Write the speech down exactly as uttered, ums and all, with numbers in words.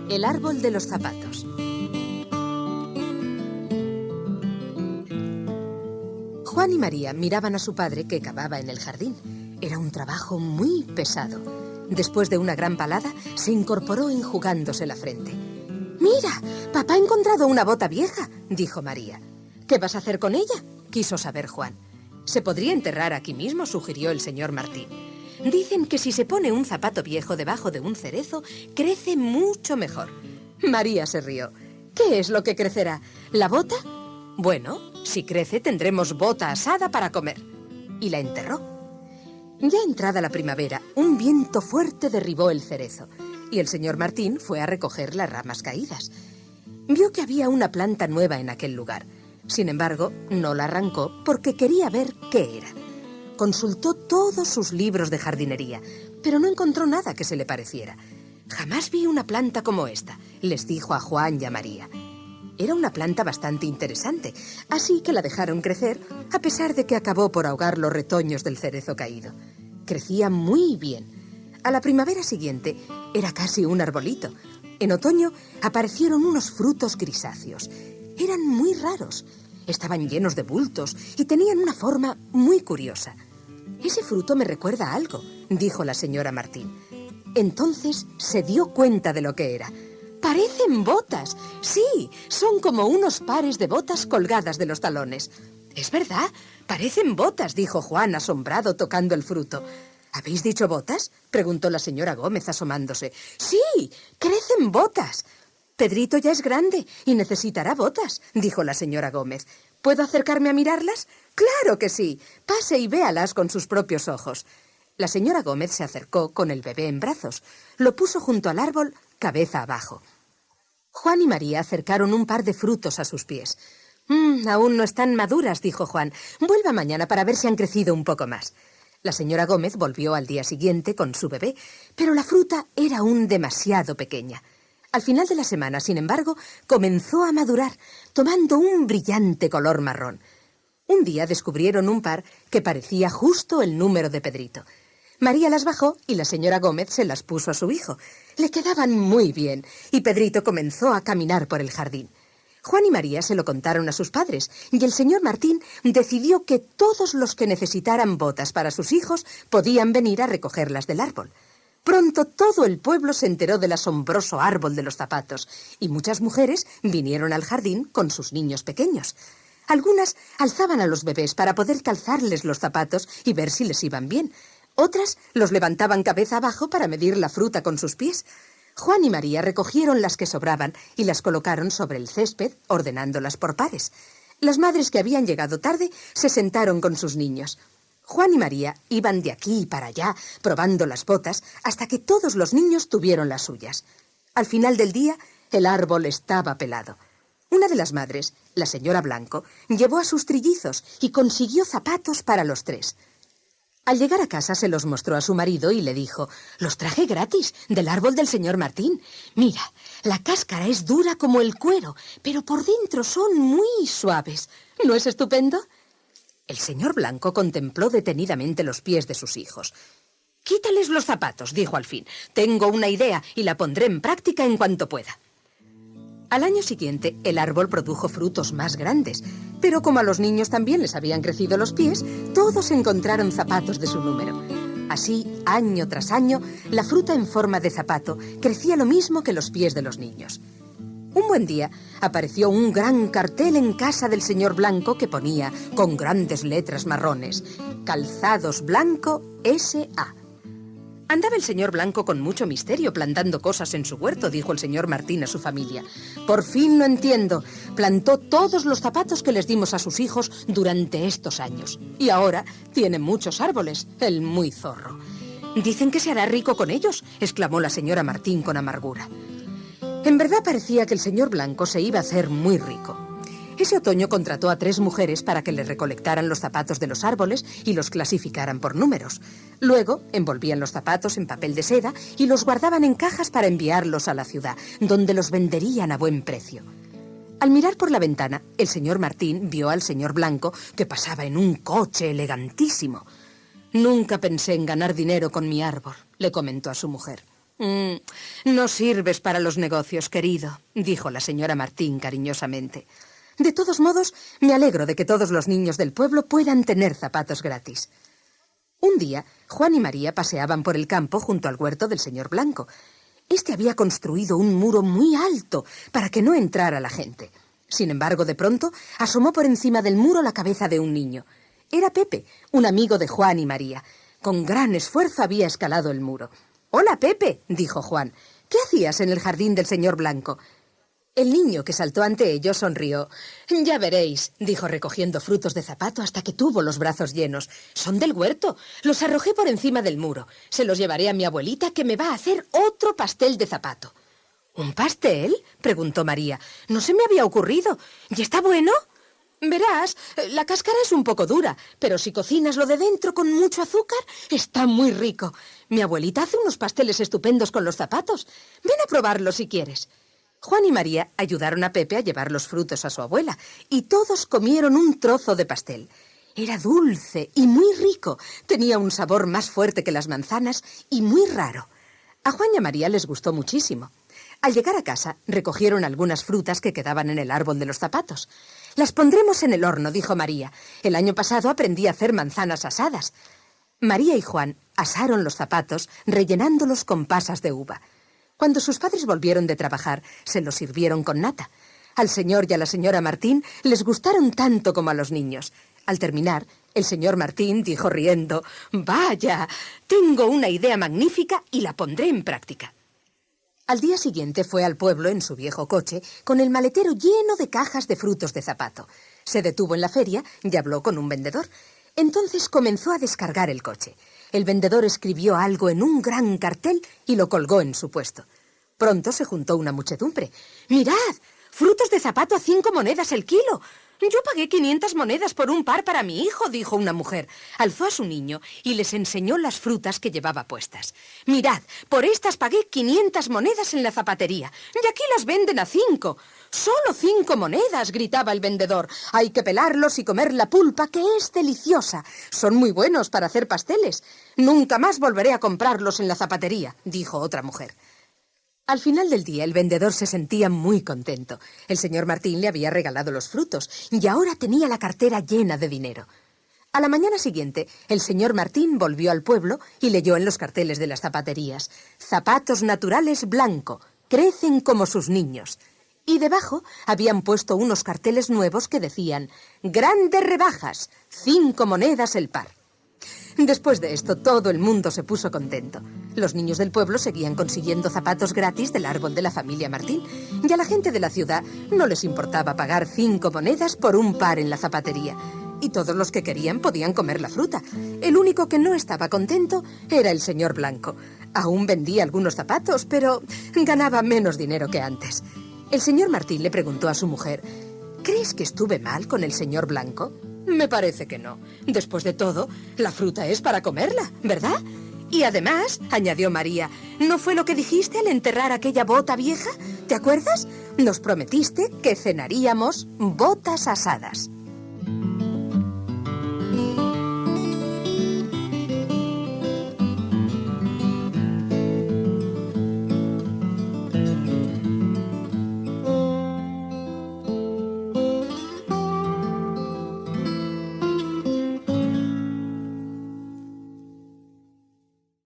El árbol de los zapatos. Juan y María miraban a su padre que cavaba en el jardín. Era un trabajo muy pesado. Después de una gran palada, se incorporó enjugándose la frente. «Mira, papá ha encontrado una bota vieja», dijo María. «¿Qué vas a hacer con ella?», quiso saber Juan. «Se podría enterrar aquí mismo», sugirió el señor Martín. «Dicen que si se pone un zapato viejo debajo de un cerezo, crece mucho mejor». María se rió. «¿Qué es lo que crecerá? ¿La bota? Bueno, si crece tendremos bota asada para comer». Y la enterró. Ya entrada la primavera, un viento fuerte derribó el cerezo y el señor Martín fue a recoger las ramas caídas. Vio que había una planta nueva en aquel lugar. Sin embargo, no la arrancó porque quería ver qué era. Consultó todos sus libros de jardinería, pero no encontró nada que se le pareciera. «Jamás vi una planta como esta», les dijo a Juan y a María. Era una planta bastante interesante, así que la dejaron crecer, a pesar de que acabó por ahogar los retoños del cerezo caído. Crecía muy bien. A la primavera siguiente era casi un arbolito. En otoño aparecieron unos frutos grisáceos. Eran muy raros. Estaban llenos de bultos y tenían una forma muy curiosa. «Ese fruto me recuerda a algo», dijo la señora Martín. Entonces se dio cuenta de lo que era. «¡Parecen botas! Sí, son como unos pares de botas colgadas de los talones». «Es verdad, parecen botas», dijo Juan, asombrado, tocando el fruto. «¿Habéis dicho botas?», preguntó la señora Gómez, asomándose. «Sí, crecen botas». «Pedrito ya es grande y necesitará botas», dijo la señora Gómez. «¿Puedo acercarme a mirarlas?». «Claro que sí. Pase y véalas con sus propios ojos». La señora Gómez se acercó con el bebé en brazos. Lo puso junto al árbol, cabeza abajo. Juan y María acercaron un par de frutos a sus pies. «Mmm, aún no están maduras», dijo Juan. «Vuelva mañana para ver si han crecido un poco más». La señora Gómez volvió al día siguiente con su bebé, pero la fruta era aún demasiado pequeña. Al final de la semana, sin embargo, comenzó a madurar, tomando un brillante color marrón. Un día descubrieron un par que parecía justo el número de Pedrito. María las bajó y la señora Gómez se las puso a su hijo. Le quedaban muy bien y Pedrito comenzó a caminar por el jardín. Juan y María se lo contaron a sus padres y el señor Martín decidió que todos los que necesitaran botas para sus hijos podían venir a recogerlas del árbol. Pronto todo el pueblo se enteró del asombroso árbol de los zapatos y muchas mujeres vinieron al jardín con sus niños pequeños. Algunas alzaban a los bebés para poder calzarles los zapatos y ver si les iban bien. Otras los levantaban cabeza abajo para medir la fruta con sus pies. Juan y María recogieron las que sobraban y las colocaron sobre el césped, ordenándolas por pares. Las madres que habían llegado tarde se sentaron con sus niños. Juan y María iban de aquí para allá, probando las botas, hasta que todos los niños tuvieron las suyas. Al final del día, el árbol estaba pelado. Una de las madres, la señora Blanco, llevó a sus trillizos y consiguió zapatos para los tres. Al llegar a casa se los mostró a su marido y le dijo: «Los traje gratis, del árbol del señor Martín. Mira, la cáscara es dura como el cuero, pero por dentro son muy suaves. ¿No es estupendo?». El señor Blanco contempló detenidamente los pies de sus hijos. «Quítales los zapatos», dijo al fin. «Tengo una idea y la pondré en práctica en cuanto pueda». Al año siguiente, el árbol produjo frutos más grandes, pero como a los niños también les habían crecido los pies, todos encontraron zapatos de su número. Así, año tras año, la fruta en forma de zapato crecía lo mismo que los pies de los niños. Un buen día, apareció un gran cartel en casa del señor Blanco que ponía, con grandes letras marrones, «Calzados Blanco S A Andaba el señor Blanco con mucho misterio plantando cosas en su huerto, dijo el señor Martín a su familia. «Por fin lo entiendo. Plantó todos los zapatos que les dimos a sus hijos durante estos años. Y ahora tiene muchos árboles, el muy zorro». «Dicen que se hará rico con ellos», exclamó la señora Martín con amargura. En verdad parecía que el señor Blanco se iba a hacer muy rico. Ese otoño contrató a tres mujeres para que le recolectaran los zapatos de los árboles y los clasificaran por números. Luego envolvían los zapatos en papel de seda y los guardaban en cajas para enviarlos a la ciudad, donde los venderían a buen precio. Al mirar por la ventana, el señor Martín vio al señor Blanco que pasaba en un coche elegantísimo. «Nunca pensé en ganar dinero con mi árbol», le comentó a su mujer. Mm, no sirves para los negocios, querido, dijo la señora Martín cariñosamente. De todos modos, me alegro de que todos los niños del pueblo puedan tener zapatos gratis. Un día, Juan y María paseaban por el campo junto al huerto del señor Blanco. Este había construido un muro muy alto para que no entrara la gente. Sin embargo, de pronto, asomó por encima del muro la cabeza de un niño. Era Pepe, un amigo de Juan y María. Con gran esfuerzo había escalado el muro. «Hola, Pepe», dijo Juan. «¿Qué hacías en el jardín del señor Blanco?» El niño, que saltó ante ellos, sonrió. «Ya veréis», dijo recogiendo frutos de zapato hasta que tuvo los brazos llenos. «Son del huerto. Los arrojé por encima del muro. Se los llevaré a mi abuelita, que me va a hacer otro pastel de zapato». «¿Un pastel?», preguntó María. «No se me había ocurrido. ¿Y está bueno?» «Verás, la cáscara es un poco dura, pero si cocinas lo de dentro con mucho azúcar, está muy rico. Mi abuelita hace unos pasteles estupendos con los zapatos. Ven a probarlo si quieres». Juan y María ayudaron a Pepe a llevar los frutos a su abuela, y todos comieron un trozo de pastel. Era dulce y muy rico, tenía un sabor más fuerte que las manzanas y muy raro. A Juan y a María les gustó muchísimo. Al llegar a casa, recogieron algunas frutas que quedaban en el árbol de los zapatos. «Las pondremos en el horno», dijo María. «El año pasado aprendí a hacer manzanas asadas». María y Juan asaron los zapatos, rellenándolos con pasas de uva. Cuando sus padres volvieron de trabajar, se los sirvieron con nata. Al señor y a la señora Martín les gustaron tanto como a los niños. Al terminar, el señor Martín dijo riendo: «Vaya, tengo una idea magnífica y la pondré en práctica». Al día siguiente fue al pueblo en su viejo coche con el maletero lleno de cajas de frutos de zapato. Se detuvo en la feria y habló con un vendedor. Entonces comenzó a descargar el coche. El vendedor escribió algo en un gran cartel y lo colgó en su puesto. Pronto se juntó una muchedumbre. «¡Mirad! ¡Frutos de zapato a cinco monedas el kilo! Yo pagué quinientas monedas por un par para mi hijo», dijo una mujer. Alzó a su niño y les enseñó las frutas que llevaba puestas. «Mirad, por estas pagué quinientas monedas en la zapatería, y aquí las venden a cinco». «¡Solo cinco monedas!», gritaba el vendedor. «Hay que pelarlos y comer la pulpa, que es deliciosa. Son muy buenos para hacer pasteles. Nunca más volveré a comprarlos en la zapatería», dijo otra mujer. Al final del día, el vendedor se sentía muy contento. El señor Martín le había regalado los frutos y ahora tenía la cartera llena de dinero. A la mañana siguiente, el señor Martín volvió al pueblo y leyó en los carteles de las zapaterías: «Zapatos naturales Blanco, crecen como sus niños». Y debajo habían puesto unos carteles nuevos que decían: «Grandes rebajas, cinco monedas el par». Después de esto, todo el mundo se puso contento. Los niños del pueblo seguían consiguiendo zapatos gratis del árbol de la familia Martín, y a la gente de la ciudad no les importaba pagar cinco monedas por un par en la zapatería. Y todos los que querían podían comer la fruta. El único que no estaba contento era el señor Blanco. Aún vendía algunos zapatos, pero ganaba menos dinero que antes. El señor Martín le preguntó a su mujer: «¿Crees que estuve mal con el señor Blanco?» «Me parece que no. Después de todo, la fruta es para comerla, ¿verdad?» «Y además», añadió María, «¿no fue lo que dijiste al enterrar aquella bota vieja? ¿Te acuerdas? Nos prometiste que cenaríamos botas asadas».